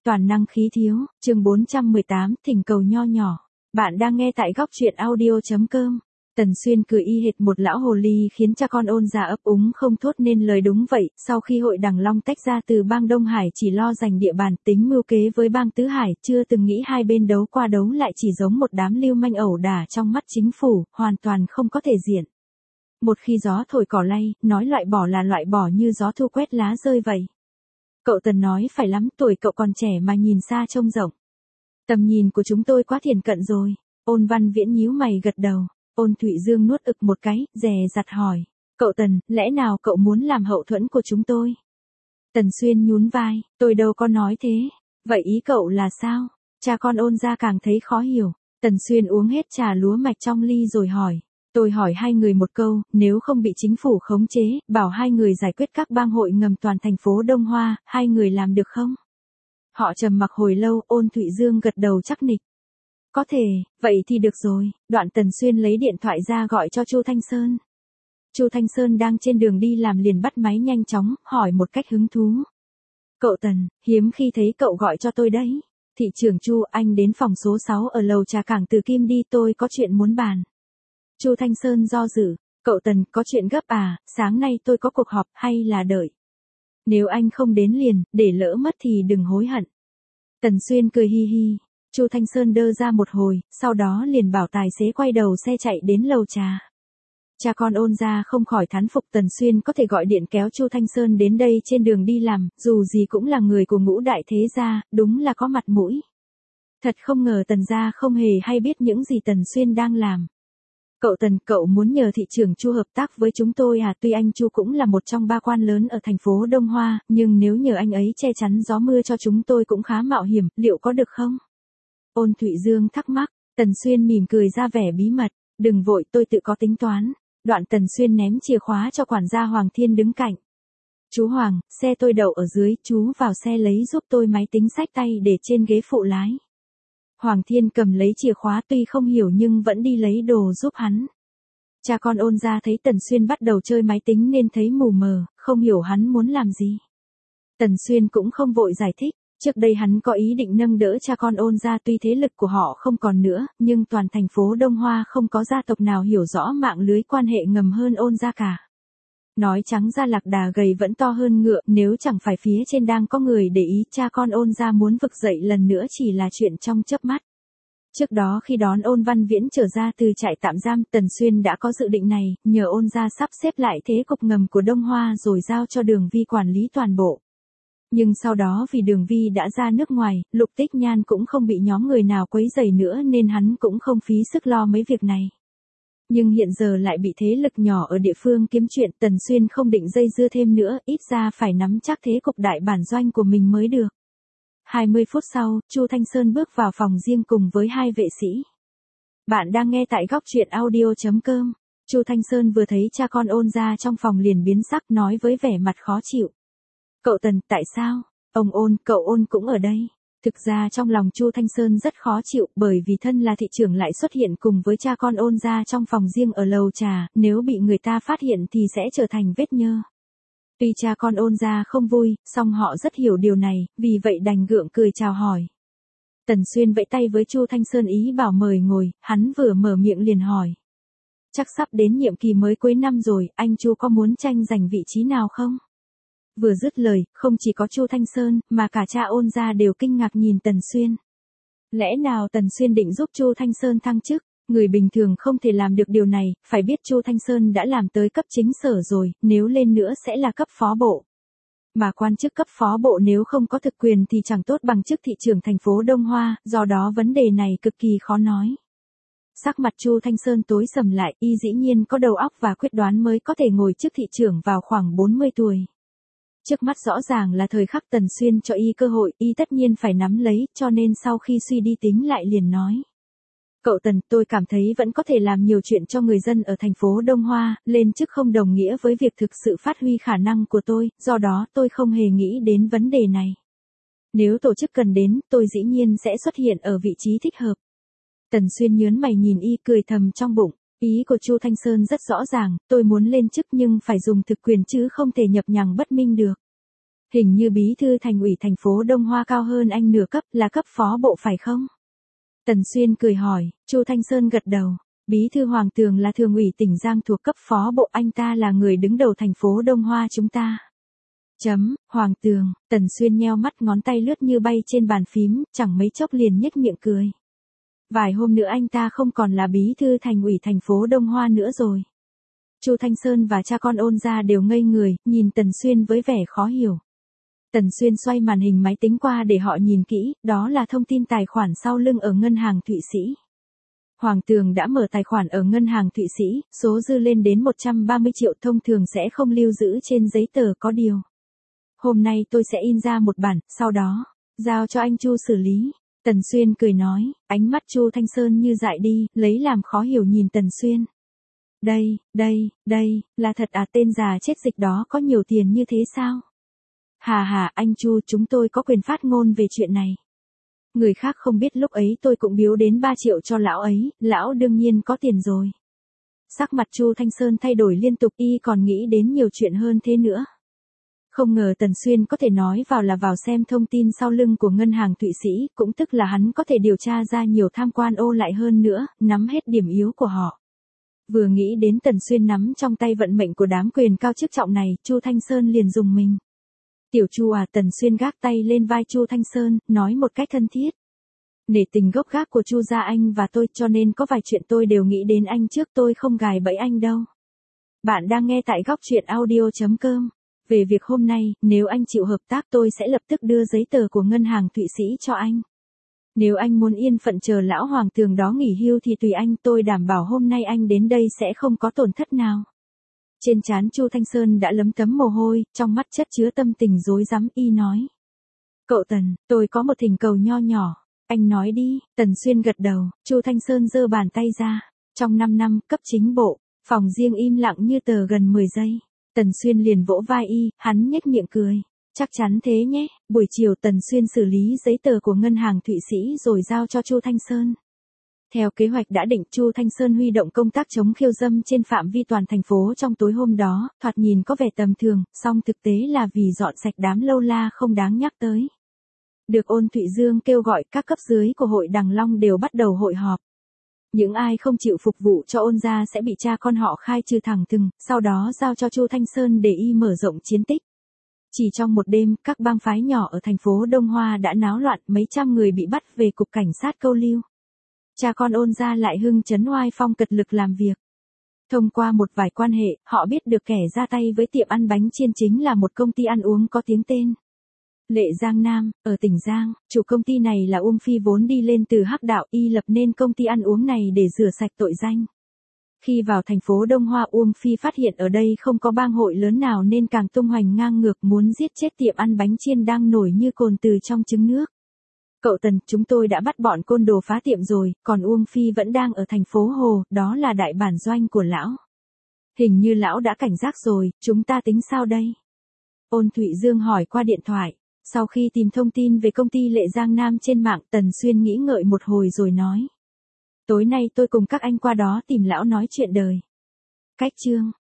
Toàn năng khí thiếu, chương 418, thỉnh cầu nho nhỏ. Bạn đang nghe tại góc truyện audio.com. Tần Xuyên cười y hệt một lão hồ ly khiến cha con Ôn gia ấp úng không thốt nên lời. Đúng vậy, sau khi hội Đằng Long tách ra từ bang Đông Hải chỉ lo giành địa bàn tính mưu kế với bang Tứ Hải, chưa từng nghĩ hai bên đấu qua đấu lại chỉ giống một đám lưu manh ẩu đả trong mắt chính phủ, hoàn toàn không có thể diện. Một khi gió thổi cỏ lay, nói loại bỏ là loại bỏ như gió thu quét lá rơi vậy. Cậu Tần nói phải lắm, tuổi cậu còn trẻ mà nhìn xa trông rộng. Tầm nhìn của chúng tôi quá thiển cận rồi. Ôn Văn Viễn nhíu mày gật đầu. Ôn Thụy Dương nuốt ực một cái, dè dặt hỏi. Cậu Tần, lẽ nào cậu muốn làm hậu thuẫn của chúng tôi? Tần Xuyên nhún vai, tôi đâu có nói thế. Vậy ý cậu là sao? Cha con Ôn gia càng thấy khó hiểu. Tần Xuyên uống hết trà lúa mạch trong ly rồi hỏi. Tôi hỏi hai người một câu, nếu không bị chính phủ khống chế, bảo hai người giải quyết các bang hội ngầm toàn thành phố Đông Hoa, hai người làm được không? Họ trầm mặc hồi lâu, Ôn Thụy Dương gật đầu chắc nịch. Có thể, vậy thì được rồi. Đoạn Tần Xuyên lấy điện thoại ra gọi cho Chu Thanh Sơn. Chu Thanh Sơn đang trên đường đi làm liền bắt máy nhanh chóng, hỏi một cách hứng thú. Cậu Tần, hiếm khi thấy cậu gọi cho tôi đấy. Thị trưởng Chu, anh đến phòng số 6 ở lầu trà cảng Từ Kim đi, tôi có chuyện muốn bàn. Chu Thanh Sơn do dự, cậu Tần, có chuyện gấp à, sáng nay tôi có cuộc họp, hay là đợi? Nếu anh không đến liền, để lỡ mất thì đừng hối hận. Tần Xuyên cười hi hi, Chu Thanh Sơn đơ ra một hồi, sau đó liền bảo tài xế quay đầu xe chạy đến lầu trà. Cha con Ôn gia không khỏi thán phục Tần Xuyên có thể gọi điện kéo Chu Thanh Sơn đến đây trên đường đi làm, dù gì cũng là người của ngũ đại thế gia, đúng là có mặt mũi. Thật không ngờ Tần gia không hề hay biết những gì Tần Xuyên đang làm. Cậu Tần, cậu muốn nhờ thị trưởng Chu hợp tác với chúng tôi à? Tuy anh Chu cũng là một trong ba quan lớn ở thành phố Đông Hoa, nhưng nếu nhờ anh ấy che chắn gió mưa cho chúng tôi cũng khá mạo hiểm, liệu có được không? Ôn Thụy Dương thắc mắc, Tần Xuyên mỉm cười ra vẻ bí mật, đừng vội, tôi tự có tính toán. Đoạn Tần Xuyên ném chìa khóa cho quản gia Hoàng Thiên đứng cạnh. Chú Hoàng, xe tôi đậu ở dưới, chú vào xe lấy giúp tôi máy tính xách tay để trên ghế phụ lái. Hoàng Thiên cầm lấy chìa khóa, tuy không hiểu nhưng vẫn đi lấy đồ giúp hắn. Cha con Ôn gia thấy Tần Xuyên bắt đầu chơi máy tính nên thấy mù mờ, không hiểu hắn muốn làm gì. Tần Xuyên cũng không vội giải thích, trước đây hắn có ý định nâng đỡ cha con Ôn gia, tuy thế lực của họ không còn nữa, nhưng toàn thành phố Đông Hoa không có gia tộc nào hiểu rõ mạng lưới quan hệ ngầm hơn Ôn gia cả. Nói trắng ra lạc đà gầy vẫn to hơn ngựa, nếu chẳng phải phía trên đang có người để ý, cha con Ôn gia muốn vực dậy lần nữa chỉ là chuyện trong chớp mắt. Trước đó khi đón Ôn Văn Viễn trở ra từ trại tạm giam, Tần Xuyên đã có dự định này, nhờ Ôn gia sắp xếp lại thế cục ngầm của Đông Hoa rồi giao cho Đường Vi quản lý toàn bộ. Nhưng sau đó vì Đường Vi đã ra nước ngoài, Lục Tích Nhan cũng không bị nhóm người nào quấy rầy nữa nên hắn cũng không phí sức lo mấy việc này. Nhưng hiện giờ lại bị thế lực nhỏ ở địa phương kiếm chuyện, Tần Xuyên không định dây dưa thêm nữa, ít ra phải nắm chắc thế cục đại bản doanh của mình mới được. 20 phút sau, Chu Thanh Sơn bước vào phòng riêng cùng với hai vệ sĩ. Bạn đang nghe tại góc truyện audio.com. Chu Thanh Sơn vừa thấy cha con Ôn gia trong phòng liền biến sắc, nói với vẻ mặt khó chịu. Cậu Tần, tại sao? Ông Ôn, cậu Ôn cũng ở đây. Thực ra trong lòng Chu Thanh Sơn rất khó chịu, bởi vì thân là thị trưởng lại xuất hiện cùng với cha con Ôn gia trong phòng riêng ở lầu trà, nếu bị người ta phát hiện thì sẽ trở thành vết nhơ. Tuy cha con Ôn gia không vui, song họ rất hiểu điều này, vì vậy đành gượng cười chào hỏi. Tần Xuyên vẫy tay với Chu Thanh Sơn ý bảo mời ngồi, hắn vừa mở miệng liền hỏi. Chắc sắp đến nhiệm kỳ mới cuối năm rồi, anh Chu có muốn tranh giành vị trí nào không? Vừa dứt lời, không chỉ có Chu Thanh Sơn, mà cả cha Ôn gia đều kinh ngạc nhìn Tần Xuyên. Lẽ nào Tần Xuyên định giúp Chu Thanh Sơn thăng chức? Người bình thường không thể làm được điều này, phải biết Chu Thanh Sơn đã làm tới cấp chính sở rồi, nếu lên nữa sẽ là cấp phó bộ. Mà quan chức cấp phó bộ nếu không có thực quyền thì chẳng tốt bằng chức thị trưởng thành phố Đông Hoa, do đó vấn đề này cực kỳ khó nói. Sắc mặt Chu Thanh Sơn tối sầm lại, y dĩ nhiên có đầu óc và quyết đoán mới có thể ngồi chức thị trưởng vào khoảng 40 tuổi. Trước mắt rõ ràng là thời khắc Tần Xuyên cho y cơ hội, y tất nhiên phải nắm lấy, cho nên sau khi suy đi tính lại liền nói. Cậu Tần, tôi cảm thấy vẫn có thể làm nhiều chuyện cho người dân ở thành phố Đông Hoa, lên chức không đồng nghĩa với việc thực sự phát huy khả năng của tôi, do đó tôi không hề nghĩ đến vấn đề này. Nếu tổ chức cần đến, tôi dĩ nhiên sẽ xuất hiện ở vị trí thích hợp. Tần Xuyên nhớn mày nhìn y cười thầm trong bụng, ý của Chu Thanh Sơn rất rõ ràng, tôi muốn lên chức nhưng phải dùng thực quyền chứ không thể nhập nhằng bất minh được. Hình như bí thư thành ủy thành phố Đông Hoa cao hơn anh nửa cấp, là cấp phó bộ phải không? Tần Xuyên cười hỏi, Chu Thanh Sơn gật đầu. Bí thư Hoàng Tường là thường ủy tỉnh Giang thuộc cấp phó bộ, anh ta là người đứng đầu thành phố Đông Hoa chúng ta. Hoàng Tường, Tần Xuyên nheo mắt, ngón tay lướt như bay trên bàn phím, chẳng mấy chốc liền nhếch miệng cười. Vài hôm nữa anh ta không còn là bí thư thành ủy thành phố Đông Hoa nữa rồi. Chu Thanh Sơn và cha con Ôn gia đều ngây người, nhìn Tần Xuyên với vẻ khó hiểu. Tần Xuyên xoay màn hình máy tính qua để họ nhìn kỹ, đó là thông tin tài khoản sau lưng ở ngân hàng Thụy Sĩ. Hoàng Tường đã mở tài khoản ở ngân hàng Thụy Sĩ, số dư lên đến 130 triệu, thông thường sẽ không lưu giữ trên giấy tờ, có điều. Hôm nay tôi sẽ in ra một bản, sau đó, giao cho anh Chu xử lý. Tần Xuyên cười nói, ánh mắt Chu Thanh Sơn như dại đi, lấy làm khó hiểu nhìn Tần Xuyên. Đây, là thật à? Tên già chết dịch đó có nhiều tiền như thế sao? Hà, anh Chu, chúng tôi có quyền phát ngôn về chuyện này. Người khác không biết lúc ấy tôi cũng biếu đến 3 triệu cho lão ấy, lão đương nhiên có tiền rồi. Sắc mặt Chu Thanh Sơn thay đổi liên tục, y còn nghĩ đến nhiều chuyện hơn thế nữa. Không ngờ Tần Xuyên có thể nói vào là vào xem thông tin sau lưng của ngân hàng Thụy Sĩ, cũng tức là hắn có thể điều tra ra nhiều tham quan ô lại hơn nữa, nắm hết điểm yếu của họ. Vừa nghĩ đến Tần Xuyên nắm trong tay vận mệnh của đám quyền cao chức trọng này, Chu Thanh Sơn liền rùng mình. Tiểu Chu à, Tần Xuyên gác tay lên vai Chu Thanh Sơn, nói một cách thân thiết. Nể tình gốc gác của Chu gia anh và tôi, cho nên có vài chuyện tôi đều nghĩ đến anh trước, tôi không gài bẫy anh đâu. Bạn đang nghe tại góc truyện audio.com. Về việc hôm nay, nếu anh chịu hợp tác tôi sẽ lập tức đưa giấy tờ của ngân hàng Thụy Sĩ cho anh. Nếu anh muốn yên phận chờ lão Hoàng Tường đó nghỉ hưu thì tùy anh, tôi đảm bảo hôm nay anh đến đây sẽ không có tổn thất nào. Trên trán Chu Thanh Sơn đã lấm tấm mồ hôi, trong mắt chất chứa tâm tình rối rắm, y nói. Cậu Tần, tôi có một thỉnh cầu nho nhỏ. Anh nói đi. Tần Xuyên gật đầu, Chu Thanh Sơn giơ bàn tay ra. Trong 5 năm, cấp chính bộ, phòng riêng im lặng như tờ gần 10 giây. Tần Xuyên liền vỗ vai y, hắn nhếch miệng cười. Chắc chắn thế nhé. Buổi chiều Tần Xuyên xử lý giấy tờ của ngân hàng Thụy Sĩ rồi giao cho Chu Thanh Sơn. Theo kế hoạch đã định, Chu Thanh Sơn huy động công tác chống khiêu dâm trên phạm vi toàn thành phố trong tối hôm đó, thoạt nhìn có vẻ tầm thường, song thực tế là vì dọn sạch đám lâu la không đáng nhắc tới. Được Ôn Thụy Dương kêu gọi, các cấp dưới của hội Đằng Long đều bắt đầu hội họp. Những ai không chịu phục vụ cho Ôn gia sẽ bị cha con họ khai trừ thẳng thừng, sau đó giao cho Chu Thanh Sơn để y mở rộng chiến tích. Chỉ trong một đêm, các bang phái nhỏ ở thành phố Đông Hoa đã náo loạn, mấy trăm người bị bắt về cục cảnh sát câu lưu. Cha con Ôn gia lại hưng chấn oai phong cật lực làm việc. Thông qua một vài quan hệ, họ biết được kẻ ra tay với tiệm ăn bánh chiên chính là một công ty ăn uống có tiếng tên. Lệ Giang Nam, ở tỉnh Giang, chủ công ty này là Uông Phi vốn đi lên từ hắc đạo, y lập nên công ty ăn uống này để rửa sạch tội danh. Khi vào thành phố Đông Hoa, Uông Phi phát hiện ở đây không có bang hội lớn nào nên càng tung hoành ngang ngược, muốn giết chết tiệm ăn bánh chiên đang nổi như cồn từ trong trứng nước. Cậu Tần, chúng tôi đã bắt bọn côn đồ phá tiệm rồi, còn Uông Phi vẫn đang ở thành phố Hồ, đó là đại bản doanh của lão. Hình như lão đã cảnh giác rồi, chúng ta tính sao đây? Ôn Thụy Dương hỏi qua điện thoại. Sau khi tìm thông tin về công ty Lệ Giang Nam trên mạng, Tần Xuyên nghĩ ngợi một hồi rồi nói. Tối nay tôi cùng các anh qua đó tìm lão nói chuyện đời. Cách chương.